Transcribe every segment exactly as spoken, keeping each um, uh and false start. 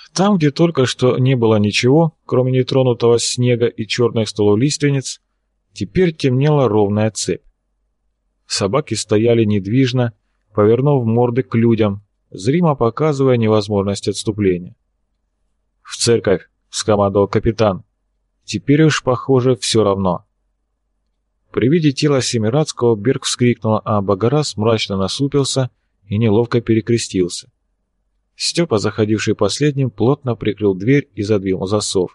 Там, где только что не было ничего, кроме нетронутого снега и черных столов лиственниц, теперь темнела ровная цепь. Собаки стояли недвижно, повернув морды к людям, зримо показывая невозможность отступления. «В церковь!» — скомандовал капитан. «Теперь уж, похоже, все равно». При виде тела Семирадского Берг вскрикнул, а Багарас мрачно насупился и неловко перекрестился. Степа, заходивший последним, плотно прикрыл дверь и задвинул засов.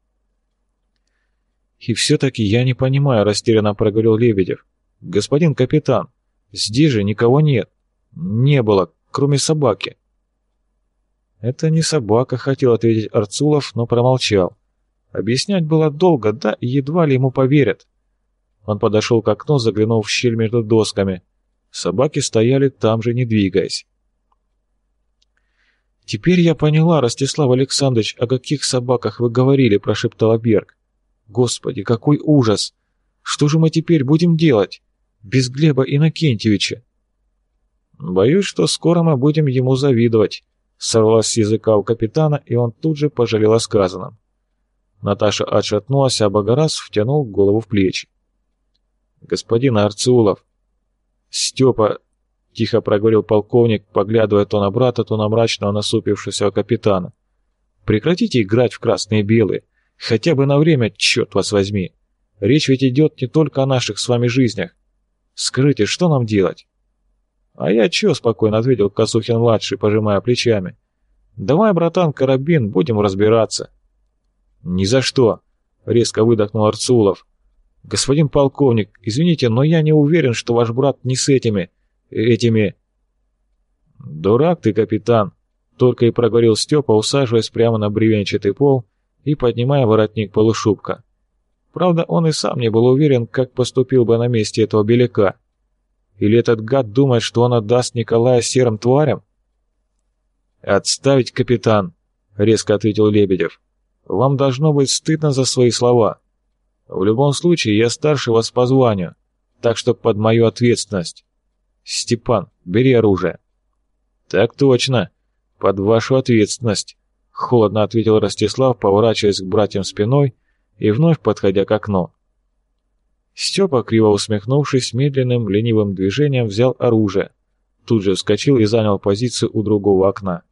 «И все-таки я не понимаю», — растерянно проговорил Лебедев. «Господин капитан, здесь же никого нет. Не было, кроме собаки». «Это не собака», — хотел ответить Арцулов, но промолчал. Объяснять было долго, да и едва ли ему поверят. Он подошел к окну, заглянув в щель между досками. Собаки стояли там же, не двигаясь. «Теперь я поняла, Ростислав Александрович, о каких собаках вы говорили», — прошептала Берг. «Господи, какой ужас! Что же мы теперь будем делать? Без Глеба Иннокентьевича?» «Боюсь, что скоро мы будем ему завидовать», — сорвалась с языка у капитана, и он тут же пожалел о сказанном. Наташа отшатнулась, а Багарас втянул голову в плечи. «Господин Арцулов!» «Степа!» — тихо проговорил полковник, поглядывая то на брата, то на мрачного насупившегося капитана. «Прекратите играть в красные и белые. Хотя бы на время, черт вас возьми. Речь ведь идет не только о наших с вами жизнях. Скажите, что нам делать?» «А я чё?» — спокойно ответил Косухин-младший, пожимая плечами. «Давай, братан, карабин, будем разбираться». «Ни за что!» — резко выдохнул Арцулов. «Господин полковник, извините, но я не уверен, что ваш брат не с этими... этими...» «Дурак ты, капитан!» — только и проговорил Степа, усаживаясь прямо на бревенчатый пол и поднимая воротник полушубка. Правда, он и сам не был уверен, как поступил бы на месте этого беляка. Или этот гад думает, что он отдаст Николая серым тварям? «Отставить, капитан!» — резко ответил Лебедев. «Вам должно быть стыдно за свои слова. В любом случае, я старше вас по званию, так что под мою ответственность. Степан, бери оружие». «Так точно, под вашу ответственность», — холодно ответил Ростислав, поворачиваясь к братьям спиной и вновь подходя к окну. Степа, криво усмехнувшись, медленным, ленивым движением взял оружие, тут же вскочил и занял позицию у другого окна.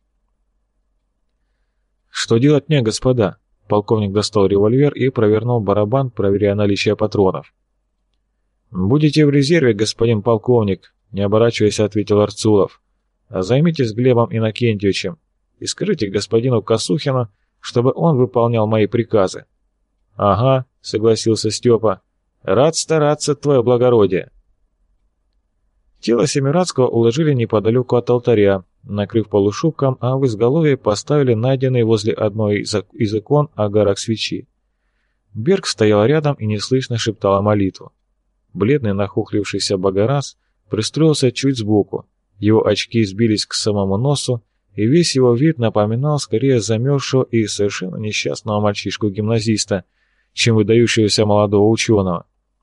«Что делать мне, господа?» Полковник достал револьвер и провернул барабан, проверяя наличие патронов. «Будете в резерве, господин полковник», — не оборачиваясь, ответил Арцулов. «А займитесь Глебом Иннокентьевичем и скажите господину Косухину, чтобы он выполнял мои приказы». «Ага», — согласился Степа. «Рад стараться, твое благородие». Тело Семирадского уложили неподалеку от алтаря, накрыв полушубком, а в изголовье поставили найденный возле одной из икон огарок свечи. Берг стоял рядом и неслышно шептала молитву. Бледный нахохлившийся Багарас пристроился чуть сбоку, его очки сбились к самому носу, и весь его вид напоминал скорее замерзшего и совершенно несчастного мальчишку-гимназиста, чем выдающегося молодого ученого.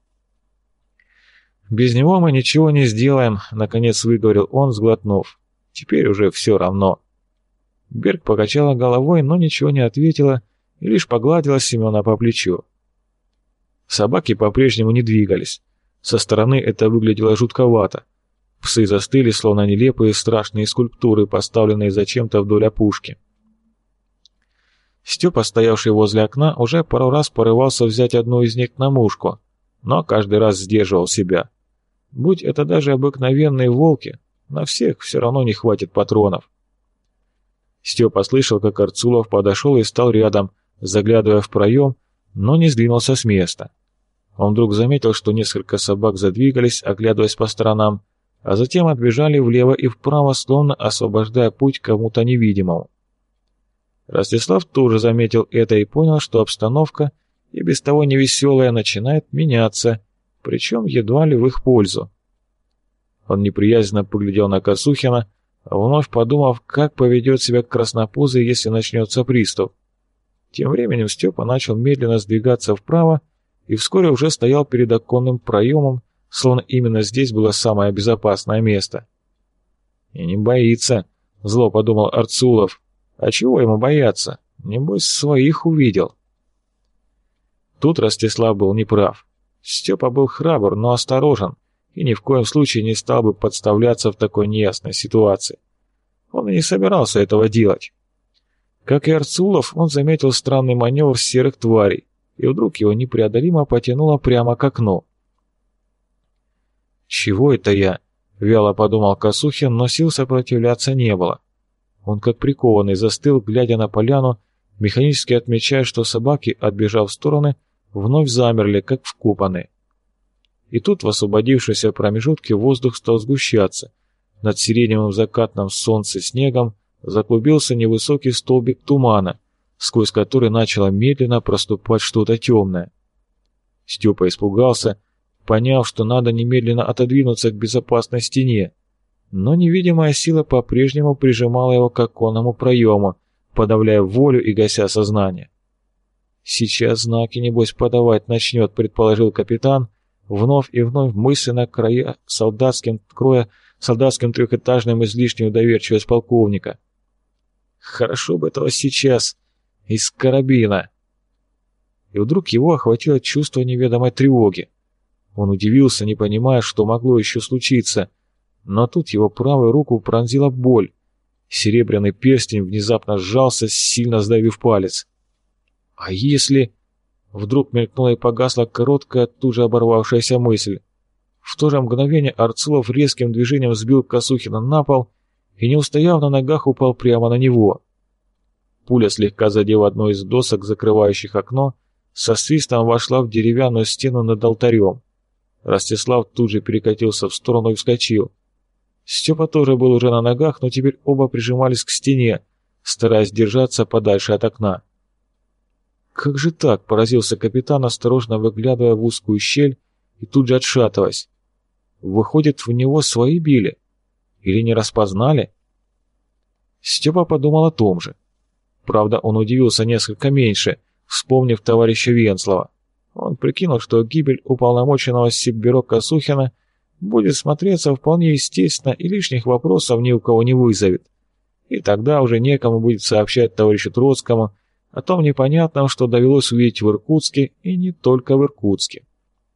«Без него мы ничего не сделаем», — наконец выговорил он, сглотнув. «Теперь уже все равно». Берг покачала головой, но ничего не ответила и лишь погладила Семена по плечу. Собаки по-прежнему не двигались. Со стороны это выглядело жутковато. Псы застыли, словно нелепые страшные скульптуры, поставленные зачем-то вдоль опушки. Степа, стоявший возле окна, уже пару раз порывался взять одну из них на мушку, но каждый раз сдерживал себя. Будь это даже обыкновенные волки, на всех все равно не хватит патронов. Степа слышал, как Арцулов подошел и стал рядом, заглядывая в проем, но не сдвинулся с места. Он вдруг заметил, что несколько собак задвигались, оглядываясь по сторонам, а затем отбежали влево и вправо, словно освобождая путь кому-то невидимому. Ростислав тоже заметил это и понял, что обстановка, и без того невеселая, начинает меняться, причем едва ли в их пользу. Он неприязненно поглядел на Косухина, вновь подумав, как поведет себя краснопузый, если начнется приступ. Тем временем Степа начал медленно сдвигаться вправо и вскоре уже стоял перед оконным проемом, словно именно здесь было самое безопасное место. «И не боится», — зло подумал Арцулов. А чего ему бояться? Небось, своих увидел. Тут Ростислав был неправ. Степа был храбр, но осторожен, и ни в коем случае не стал бы подставляться в такой неясной ситуации. Он и не собирался этого делать. Как и Арцулов, он заметил странный маневр серых тварей, и вдруг его непреодолимо потянуло прямо к окну. «Чего это я?» — вяло подумал Косухин, но сил сопротивляться не было. Он как прикованный застыл, глядя на поляну, механически отмечая, что собаки, отбежав в стороны, вновь замерли, как вкопанные. И тут в освободившемся промежутке воздух стал сгущаться. Над сиреневым закатным солнце снегом заклубился невысокий столбик тумана, сквозь который начало медленно проступать что-то темное. Степа испугался, поняв, что надо немедленно отодвинуться к безопасной стене, но невидимая сила по-прежнему прижимала его к оконному проему, подавляя волю и гася сознание. «Сейчас знаки, небось, подавать начнет», — предположил капитан, вновь и вновь мысленно края солдатским, кроя солдатским трехэтажным излишнюю доверчивость полковника. «Хорошо бы этого сейчас, из карабина». И вдруг его охватило чувство неведомой тревоги. Он удивился, не понимая, что могло еще случиться, но тут его правую руку пронзила боль. Серебряный перстень внезапно сжался, сильно сдавив палец. «А если...» Вдруг мелькнула и погасла короткая, тут же оборвавшаяся мысль. В то же мгновение Арцулов резким движением сбил Косухина на пол и, не устояв на ногах, упал прямо на него. Пуля, слегка задев одну из досок, закрывающих окно, со свистом вошла в деревянную стену над алтарем. Ростислав тут же перекатился в сторону и вскочил. Степа тоже был уже на ногах, но теперь оба прижимались к стене, стараясь держаться подальше от окна. «Как же так?» — поразился капитан, осторожно выглядывая в узкую щель и тут же отшатываясь. «Выходит, в него свои били? Или не распознали?» Степа подумал о том же. Правда, он удивился несколько меньше, вспомнив товарища Венцлова. Он прикинул, что гибель уполномоченного Сиббюро Косухина будет смотреться вполне естественно и лишних вопросов ни у кого не вызовет. И тогда уже некому будет сообщать товарищу Троцкому о том непонятном, что довелось увидеть в Иркутске, и не только в Иркутске.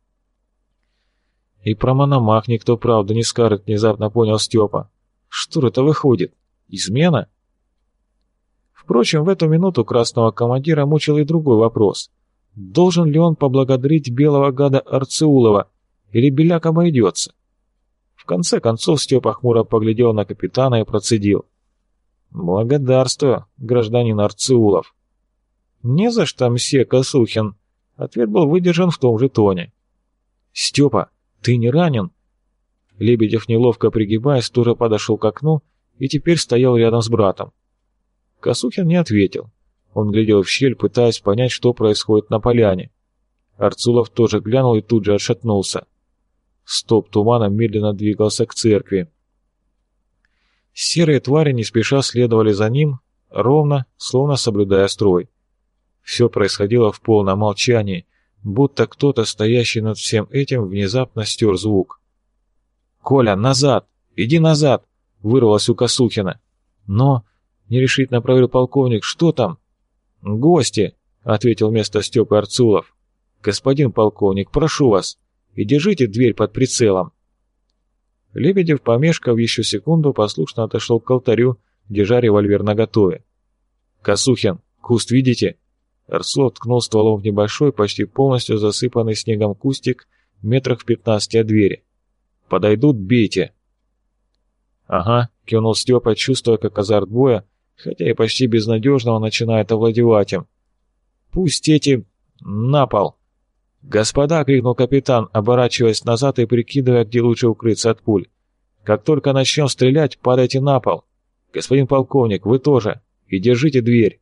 И про Мономах никто правду не скажет, внезапно понял Степа. Что это выходит? Измена? Впрочем, в эту минуту красного командира мучил и другой вопрос. Должен ли он поблагодарить белого гада Арцеулова, или беляк обойдется? В конце концов Степа хмуро поглядел на капитана и процедил. «Благодарствую, гражданин Арцеулов». «Не за что, мсье Косухин», — ответ был выдержан в том же тоне. «Степа, ты не ранен?» Лебедев, неловко пригибаясь, тоже подошел к окну и теперь стоял рядом с братом. Косухин не ответил. Он глядел в щель, пытаясь понять, что происходит на поляне. Арцулов тоже глянул и тут же отшатнулся. Столб тумана медленно двигался к церкви. Серые твари не спеша следовали за ним, ровно, словно соблюдая строй. Все происходило в полном молчании, будто кто-то, стоящий над всем этим, внезапно стер звук. «Коля, назад! Иди назад!» — вырвалось у Косухина. «Но...» — нерешительно проверил полковник. «Что там?» «Гости!» — ответил вместо Степы Арцулов. «Господин полковник, прошу вас, и держите дверь под прицелом». Лебедев, помешкав еще секунду, послушно отошел к алтарю, держа револьвер наготове. «Косухин, куст видите?» Арцулов ткнул стволом в небольшой, почти полностью засыпанный снегом кустик метрах в пятнадцати от двери. «Подойдут, бейте!» «Ага», — кивнул Степа, чувствуя, как азарт боя, хотя и почти безнадежного, начинает овладевать им. «Пусть эти... на пол!» «Господа!» — крикнул капитан, оборачиваясь назад и прикидывая, где лучше укрыться от пуль. «Как только начнем стрелять, падайте на пол! Господин полковник, вы тоже! И держите дверь!»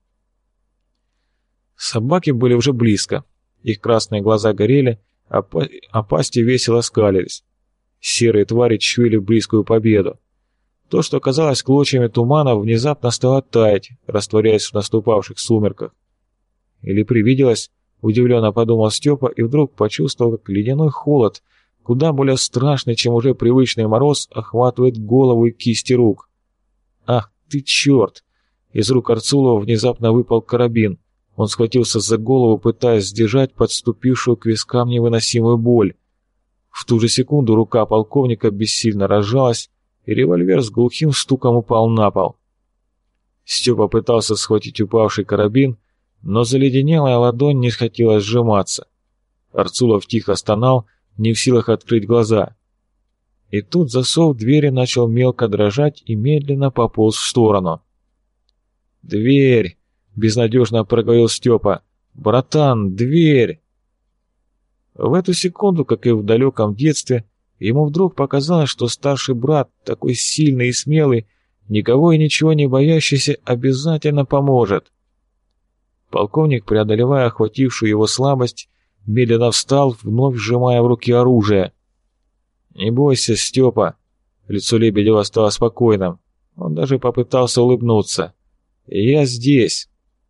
Собаки были уже близко. Их красные глаза горели, а, па а пасти весело скалились. Серые твари чуяли близкую победу. То, что казалось клочьями тумана, внезапно стало таять, растворяясь в наступавших сумерках. Или привиделось, удивленно подумал Степа и вдруг почувствовал, как ледяной холод, куда более страшный, чем уже привычный мороз, охватывает голову и кисти рук. «Ах ты черт!» Из рук Арцулова внезапно выпал карабин. Он схватился за голову, пытаясь сдержать подступившую к вискам невыносимую боль. В ту же секунду рука полковника бессильно разжалась, и револьвер с глухим стуком упал на пол. Степа пытался схватить упавший карабин, но заледенелая ладонь не хотела сжиматься. Арцулов тихо стонал, не в силах открыть глаза. И тут засов двери начал мелко дрожать и медленно пополз в сторону. «Дверь!» — безнадежно проговорил Степа. «Братан, дверь!» В эту секунду, как и в далеком детстве, ему вдруг показалось, что старший брат, такой сильный и смелый, никого и ничего не боящийся, обязательно поможет. Полковник, преодолевая охватившую его слабость, медленно встал, вновь сжимая в руки оружие. «Не бойся, Степа!» Лицо Лебедева стало спокойным. Он даже попытался улыбнуться. «Я здесь!»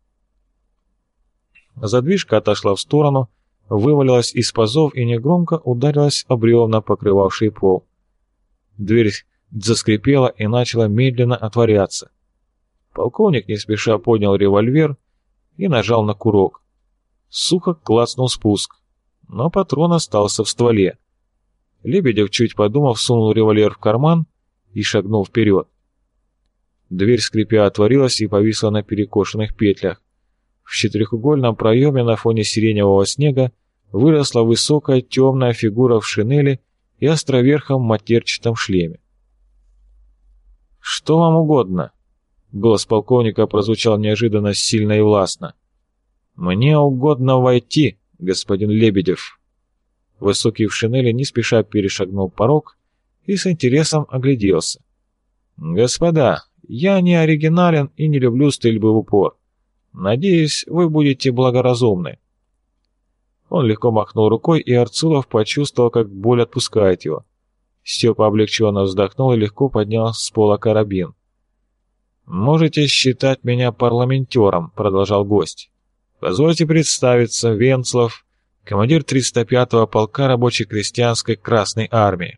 Задвижка отошла в сторону, вывалилась из пазов и негромко ударилась об бревна, покрывавший пол. Дверь заскрипела и начала медленно отворяться. Полковник не спеша поднял револьвер и нажал на курок. Сухо клацнул спуск, но патрон остался в стволе. Лебедев, чуть подумав, сунул револьвер в карман и шагнул вперед. Дверь, скрипя, отворилась и повисла на перекошенных петлях. В четырехугольном проеме на фоне сиреневого снега выросла высокая темная фигура в шинели и островерхом матерчатом шлеме. «Что вам угодно?» Голос полковника прозвучал неожиданно сильно и властно. «Мне угодно войти, господин Лебедев». Высокий в шинели не спеша перешагнул порог и с интересом огляделся. «Господа, я не оригинален и не люблю стрельбы в упор. Надеюсь, вы будете благоразумны». Он легко махнул рукой, и Арцулов почувствовал, как боль отпускает его. Степа облегченно вздохнул и легко поднял с пола карабин. «Можете считать меня парламентером», — продолжал гость. «Позвольте представиться, Венцлов, командир триста пятого полка рабоче-крестьянской Красной Армии».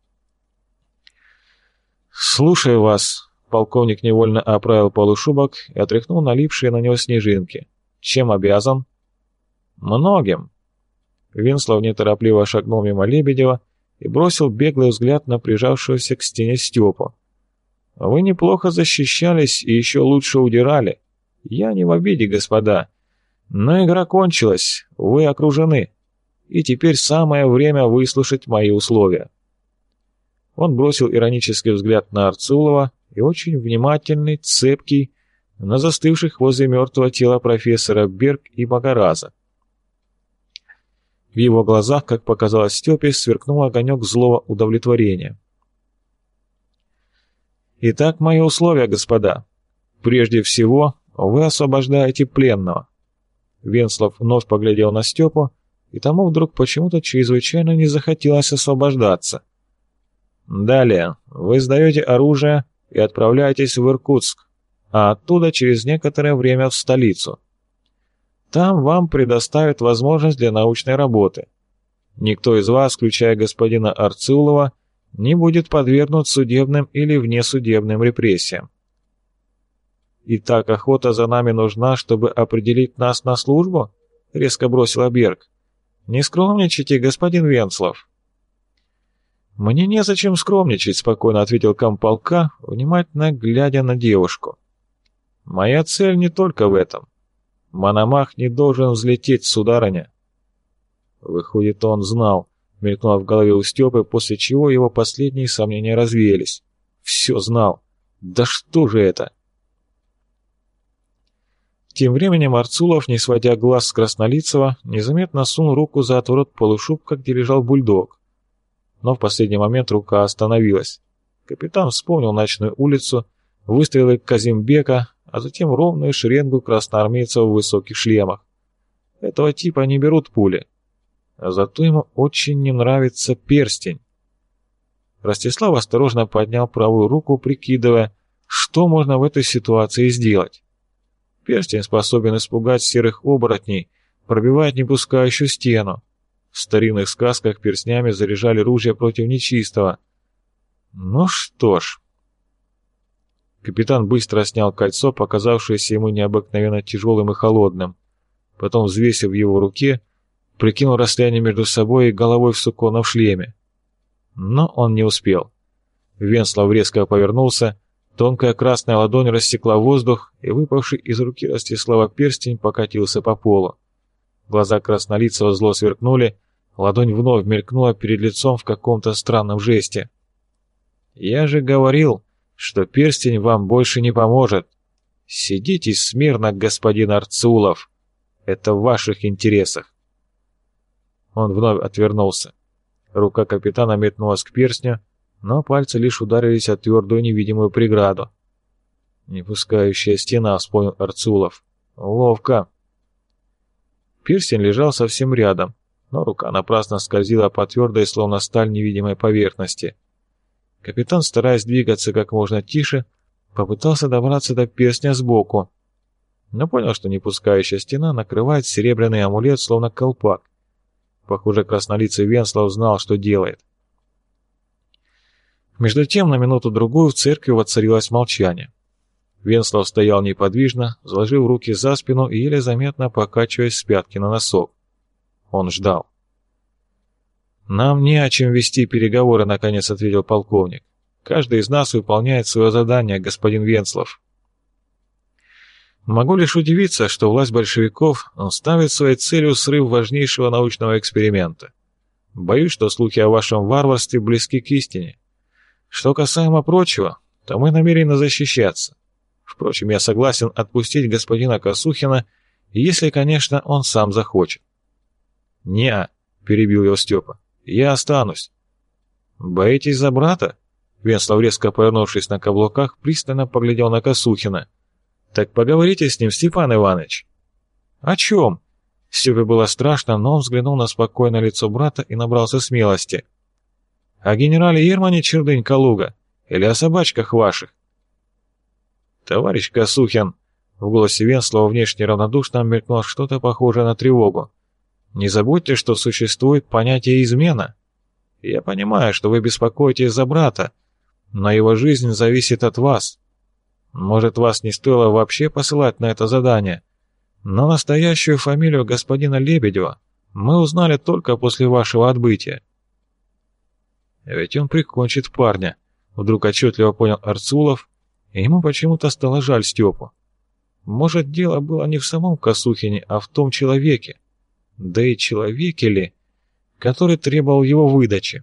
«Слушаю вас», — полковник невольно оправил полушубок и отряхнул налипшие на него снежинки. «Чем обязан?» «Многим». Венцлов неторопливо шагнул мимо Лебедева и бросил беглый взгляд на прижавшегося к стене Степу. «Вы неплохо защищались и еще лучше удирали. Я не в обиде, господа. Но игра кончилась, вы окружены, и теперь самое время выслушать мои условия». Он бросил иронический взгляд на Арцулова и очень внимательный, цепкий, на застывших возле мертвого тела профессора Берг и Багараза. В его глазах, как показалось Степе, сверкнул огонек злого удовлетворения. «Итак, мои условия, господа. Прежде всего, вы освобождаете пленного». Венцлов вновь поглядел на Степу, и тому вдруг почему-то чрезвычайно не захотелось освобождаться. «Далее, вы сдаете оружие и отправляетесь в Иркутск, а оттуда через некоторое время в столицу. Там вам предоставят возможность для научной работы. Никто из вас, включая господина Арцулова, не будет подвергнут судебным или внесудебным репрессиям. «Итак, охота за нами нужна, чтобы определить нас на службу?» — резко бросила Берг. «Не скромничайте, господин Венцлов». «Мне незачем скромничать», — спокойно ответил комполка, внимательно глядя на девушку. «Моя цель не только в этом. Мономах не должен взлететь, сударыня». Выходит, он знал, мелькнуло в голове у Степы, после чего его последние сомнения развеялись. Все знал. Да что же это? Тем временем Арцулов, не сводя глаз с Краснолицева, незаметно сунул руку за отворот полушубка, где лежал бульдог. Но в последний момент рука остановилась. Капитан вспомнил ночную улицу, выстрелы Казимбека, а затем ровную шеренгу красноармейцев в высоких шлемах. Этого типа не берут пули. А зато ему очень не нравится перстень. Ростислав осторожно поднял правую руку, прикидывая, что можно в этой ситуации сделать. Перстень способен испугать серых оборотней, пробивает непускающую стену. В старинных сказках перстнями заряжали ружья против нечистого. Ну что ж... Капитан быстро снял кольцо, показавшееся ему необыкновенно тяжелым и холодным. Потом, взвесив в его руке, прикинул расстояние между собой и головой в суконном шлеме. Но он не успел. Венслов резко повернулся, тонкая красная ладонь рассекла воздух, и выпавший из руки Ростислава перстень покатился по полу. Глаза краснолицего зло сверкнули, ладонь вновь мелькнула перед лицом в каком-то странном жесте. «Я же говорил, что перстень вам больше не поможет. Сидите смирно, господин Арцулов. Это в ваших интересах». Он вновь отвернулся. Рука капитана метнулась к перстню, но пальцы лишь ударились о твердую невидимую преграду. «Не пускающая стена», — вспомнил Арцулов. «Ловко». Перстень лежал совсем рядом, но рука напрасно скользила по твердой, словно сталь, невидимой поверхности. Капитан, стараясь двигаться как можно тише, попытался добраться до перстня сбоку, но понял, что непускающая стена накрывает серебряный амулет, словно колпак. Похоже, краснолицый Венслов знал, что делает. Между тем, на минуту-другую в церкви воцарилось молчание. Венслов стоял неподвижно, заложив руки за спину и еле заметно покачиваясь с пятки на носок. Он ждал. «Нам не о чем вести переговоры», — наконец ответил полковник. «Каждый из нас выполняет свое задание, господин Венслов. Могу лишь удивиться, что власть большевиков ставит своей целью срыв важнейшего научного эксперимента. Боюсь, что слухи о вашем варварстве близки к истине. Что касаемо прочего, то мы намерены защищаться. Впрочем, я согласен отпустить господина Косухина, если, конечно, он сам захочет». «Не-а», — перебил его Степа, — «я останусь». «Боитесь за брата?» Венслов, резко повернувшись на каблуках, пристально поглядел на Косухина. «Так поговорите с ним, Степан Иванович». «О чем?» Степе было страшно, но он взглянул на спокойное лицо брата и набрался смелости. «О генерале Ермане Чердынь-Калуга или о собачках ваших?» «Товарищ Косухин», — в голосе Венслова внешне равнодушно мелькнуло что-то похожее на тревогу. «Не забудьте, что существует понятие измена. Я понимаю, что вы беспокоитесь за брата, но его жизнь зависит от вас. Может, вас не стоило вообще посылать на это задание, но настоящую фамилию господина Лебедева мы узнали только после вашего отбытия». «Ведь он прикончит парня», — вдруг отчетливо понял Арцулов, и ему почему-то стало жаль Степу. Может, дело было не в самом Косухине, а в том человеке, да и человеке ли, который требовал его выдачи.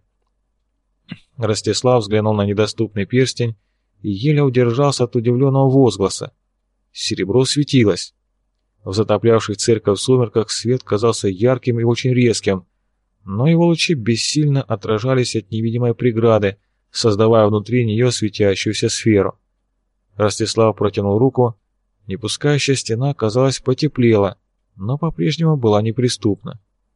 Ростислав взглянул на недоступный перстень и еле удержался от удивленного возгласа. Серебро светилось. В затоплявших церковь сумерках свет казался ярким и очень резким, но его лучи бессильно отражались от невидимой преграды, создавая внутри нее светящуюся сферу. Ростислав протянул руку, непускающая стена, казалось, потеплела, но по-прежнему была неприступна.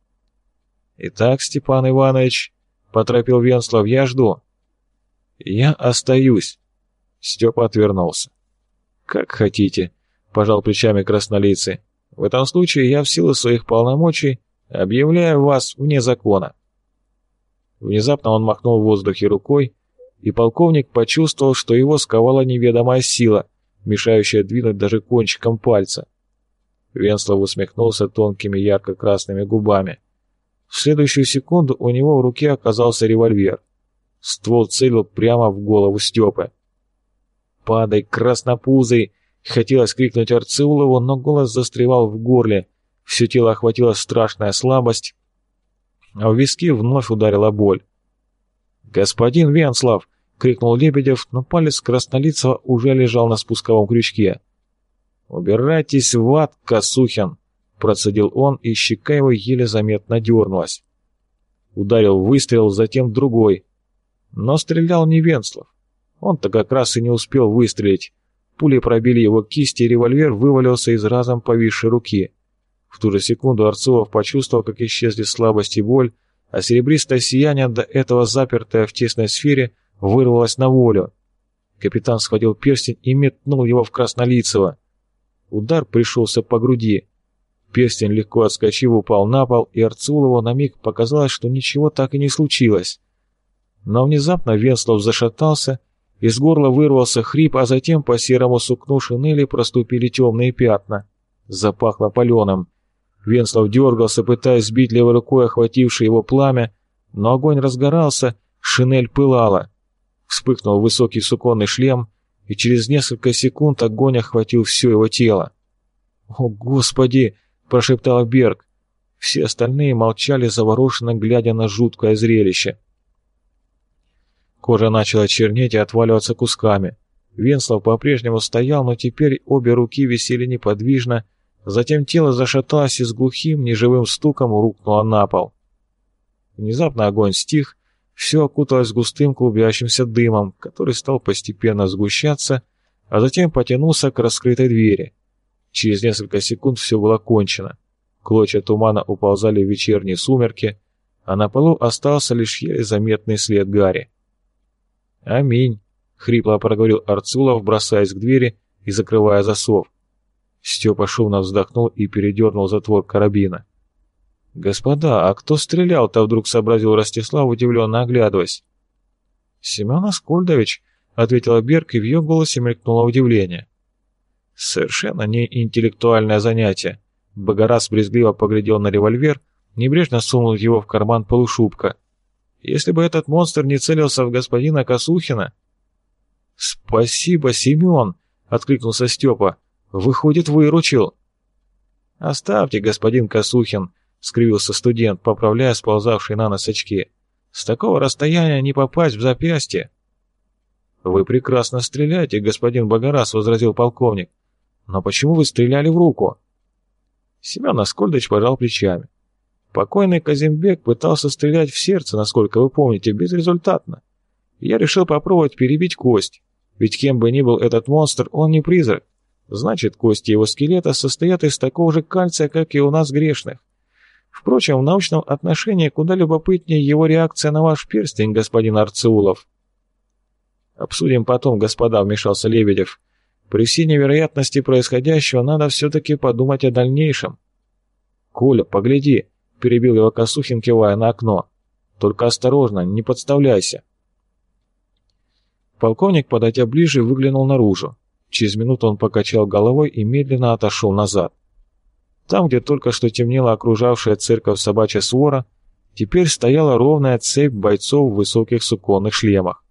«Итак, Степан Иванович», — поторопил Венслов, — «я жду». «Я остаюсь». Степа отвернулся. «Как хотите», — пожал плечами краснолицый. «В этом случае я в силу своих полномочий объявляю вас вне закона». Внезапно он махнул в воздухе рукой, и полковник почувствовал, что его сковала неведомая сила, мешающая двинуть даже кончиком пальца. Венслов усмехнулся тонкими ярко-красными губами. В следующую секунду у него в руке оказался револьвер. Ствол целил прямо в голову Степы. «Падай, краснопузый!» — хотелось крикнуть Арцулову, но голос застревал в горле, все тело охватила страшная слабость, а в виски вновь ударила боль. «Господин Венслов!» — крикнул Лебедев, но палец краснолицего уже лежал на спусковом крючке. «Убирайтесь в ад, Косухин!» — процедил он, и щека его еле заметно дернулась. Ударил выстрел, затем другой. Но стрелял не Венслов. Он-то как раз и не успел выстрелить. Пули пробили его кисти, и револьвер вывалился из разом повисшей руки. В ту же секунду Арцулов почувствовал, как исчезли слабость и боль, а серебристое сияние, до этого запертое в тесной сфере, вырвалось на волю. Капитан схватил перстень и метнул его в Краснолицего. Удар пришелся по груди. Перстень, легко отскочив, упал на пол, и Арцулову на миг показалось, что ничего так и не случилось. Но внезапно Венслов зашатался Из горла вырвался хрип, а затем по серому сукну шинели проступили темные пятна. Запахло паленым. Венслов дергался, пытаясь сбить левой рукой охватившее его пламя, но огонь разгорался, шинель пылала. Вспыхнул высокий суконный шлем, и через несколько секунд огонь охватил все его тело. «О, Господи!» – прошептал Берг. Все остальные молчали, завороженно глядя на жуткое зрелище. Кожа начала чернеть и отваливаться кусками. Венслов по-прежнему стоял, но теперь обе руки висели неподвижно, затем тело зашаталось и с глухим, неживым стуком рухнуло на пол. Внезапно огонь стих, все окуталось густым клубящимся дымом, который стал постепенно сгущаться, а затем потянулся к раскрытой двери. Через несколько секунд все было кончено. Клочья тумана уползали в вечерние сумерки, а на полу остался лишь еле заметный след гари. «Аминь», — хрипло проговорил Арцулов, бросаясь к двери и закрывая засов. Степа шумно вздохнул и передернул затвор карабина. «Господа, а кто стрелял-то?» — вдруг сообразил Ростислав, удивленно оглядываясь. «Семен Аскольдович», — ответила Берг, и в ее голосе мелькнуло удивление. «Совершенно не интеллектуальное занятие». Богораз брезгливо поглядел на револьвер, небрежно сунул его в карман полушубка. «Если бы этот монстр не целился в господина Косухина...» «Спасибо, Семен!» — откликнулся Степа. «Выходит, выручил». «Оставьте, господин Косухин», — скривился студент, поправляя сползавшие на нос очки. «С такого расстояния не попасть в запястье». «Вы прекрасно стреляете, господин Богораз», — возразил полковник. «Но почему вы стреляли в руку?» Семен Аскольдович пожал плечами. Покойный Казимбек пытался стрелять в сердце, насколько вы помните, безрезультатно. Я решил попробовать перебить кость, ведь кем бы ни был этот монстр, он не призрак. Значит, кости его скелета состоят из такого же кальция, как и у нас грешных. Впрочем, в научном отношении куда любопытнее его реакция на ваш перстень, господин Арцеулов. «Обсудим потом, господа», — вмешался Лебедев. «При всей невероятности происходящего надо все-таки подумать о дальнейшем». «Коля, погляди», — перебил его Косухин, кивая на окно. «Только осторожно, не подставляйся». Полковник, подойдя ближе, выглянул наружу. Через минуту он покачал головой и медленно отошел назад. Там, где только что темнела окружавшая церковь собачья свора, теперь стояла ровная цепь бойцов в высоких суконных шлемах.